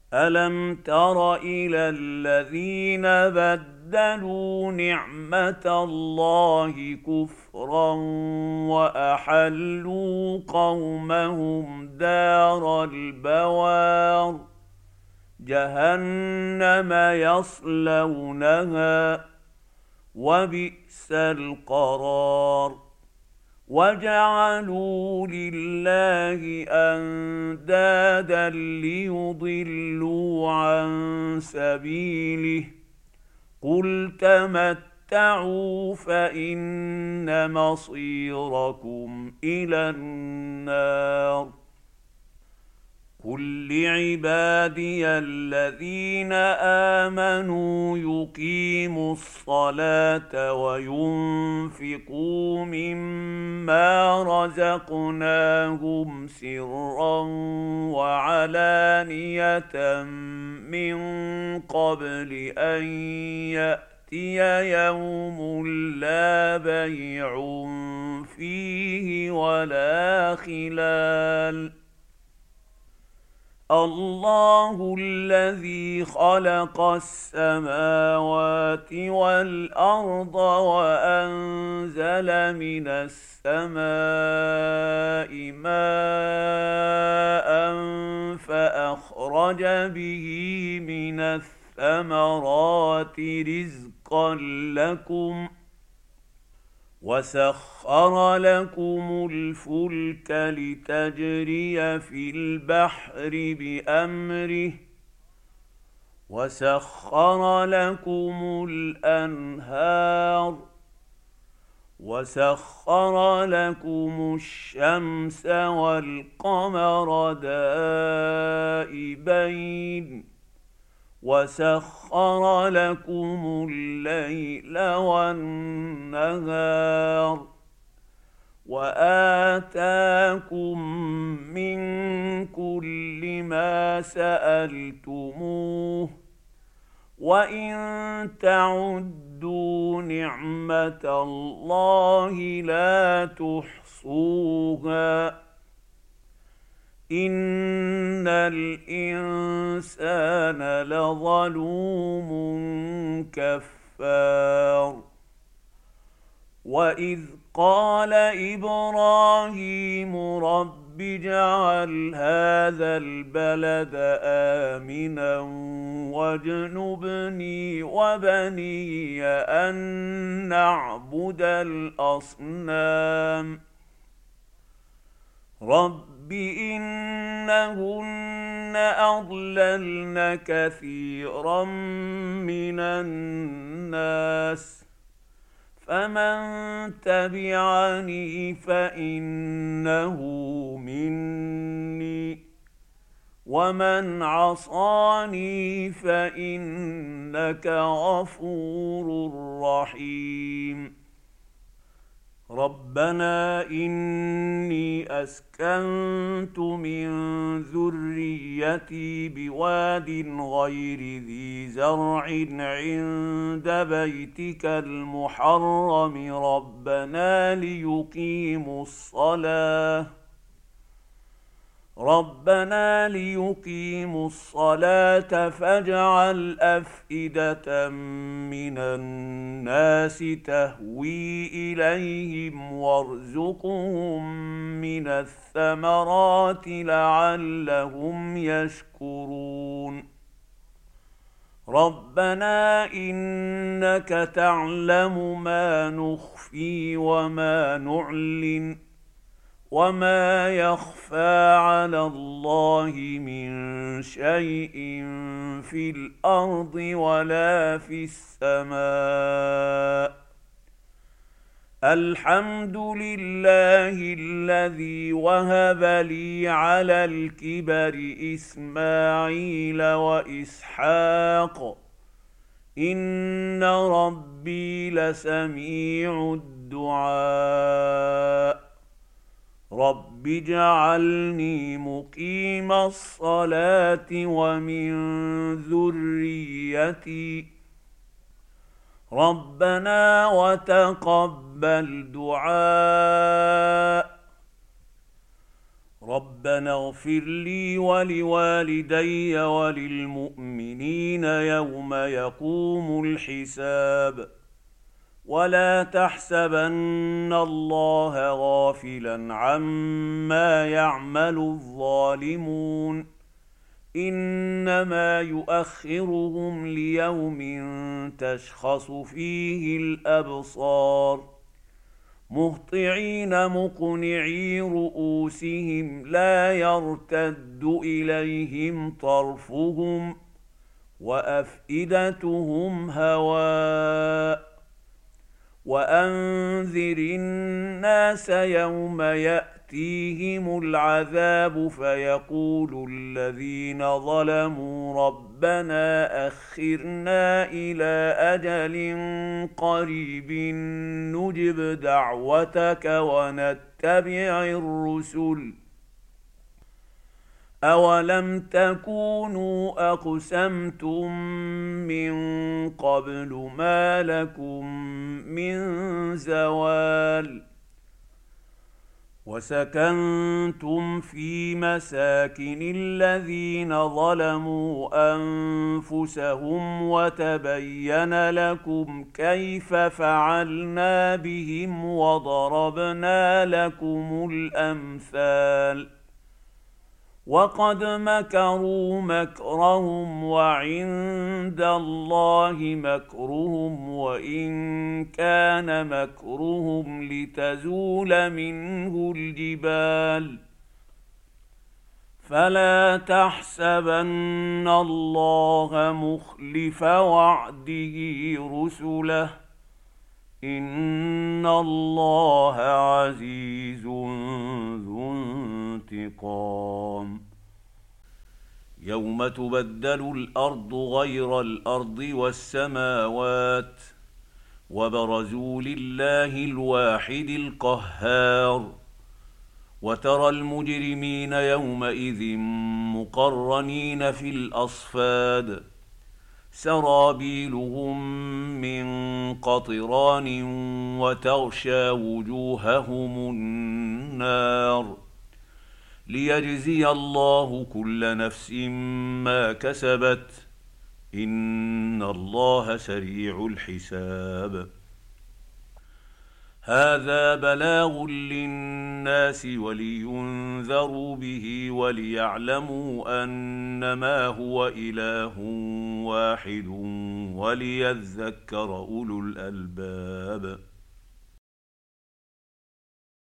ألم تر إلى الذين بدلوا نعمة الله كفرا وأحلوا قومهم دار البوار جهنم يصلونها وبئس القرار وجعلوا لله اندادا ليضلوا عن سبيله قل تمتعوا فان مصيركم الى النار قل لعبادي الذين آمنوا يقيموا الصلاة وينفقوا مما رزقناهم سرا وعلانية من قبل أن يأتي يوم لا بيع فيه ولا خلال الله الذي خلق السماوات والأرض وأنزل من السماء ماء فأخرج به من الثمرات رزقا لكم وسخر لكم الفلك لتجري في البحر بأمره وسخر لكم الأنهار وسخر لكم الشمس والقمر دائبين وسخر لكم الليل والنهار وآتاكم من كل ما سألتموه وإن تعدوا نعمة الله لا تحصوها إن الإنسان لظلوم كفار وإذ قال إبراهيم رب اجعل هذا البلد آمنا واجنبني وبني أن نعبد الأصنام رب إنهن أضللن كثيرا من الناس فمن تبعني فإنه مني ومن عصاني فإنك غفور رحيم ربنا إني أسكنت من ذريتي بواد غير ذي زرع عند بيتك المحرم ربنا ليقيموا الصلاة فاجعل أفئدة من الناس تهوي إليهم وارزقهم من الثمرات لعلهم يشكرون ربنا إنك تعلم ما نخفي وما نعلن وما يخفى على الله من شيء في الأرض ولا في السماء الحمد لله الذي وهب لي على الكبر إسماعيل وإسحاق إن ربي لسميع الدعاء رب اجعلني مقيم الصلاة ومن ذريتي ربنا وتقبل دعاء ربنا اغفر لي ولوالدي وللمؤمنين يوم يقوم الحساب. ولا تحسبن الله غافلا عما يعمل الظالمون، انما يؤخرهم ليوم تشخص فيه الابصار، مهطعين مقنعي رؤوسهم لا يرتد اليهم طرفهم وافئدتهم هواء. وانذر الناس يوم ياتيهم العذاب فيقول الذين ظلموا ربنا اخرنا الى اجل قريب نجب دعوتك ونتبع الرسل، أولم تكونوا أقسمتم من قبل ما لكم من زوال. وسكنتم في مساكن الذين ظلموا أنفسهم وتبين لكم كيف فعلنا بهم وضربنا لكم الأمثال. وقد مكروا مكرهم وعند الله مكرهم وإن كان مكرهم لتزول منه الجبال. فلا تحسبن الله مخلف وعده رسله، إن الله عزيز ذو انتقام. يوم تبدل الأرض غير الأرض والسماوات وبرزوا لله الواحد القهار، وترى المجرمين يومئذ مقرنين في الأصفاد، سرابيلهم من قطران وتغشى وجوههم النار، ليجزي الله كل نفس ما كسبت، إن الله سريع الحساب. هذا بلاغ للناس ولينذروا به وليعلموا أنما هو إله واحد وليذكر أولو الألباب.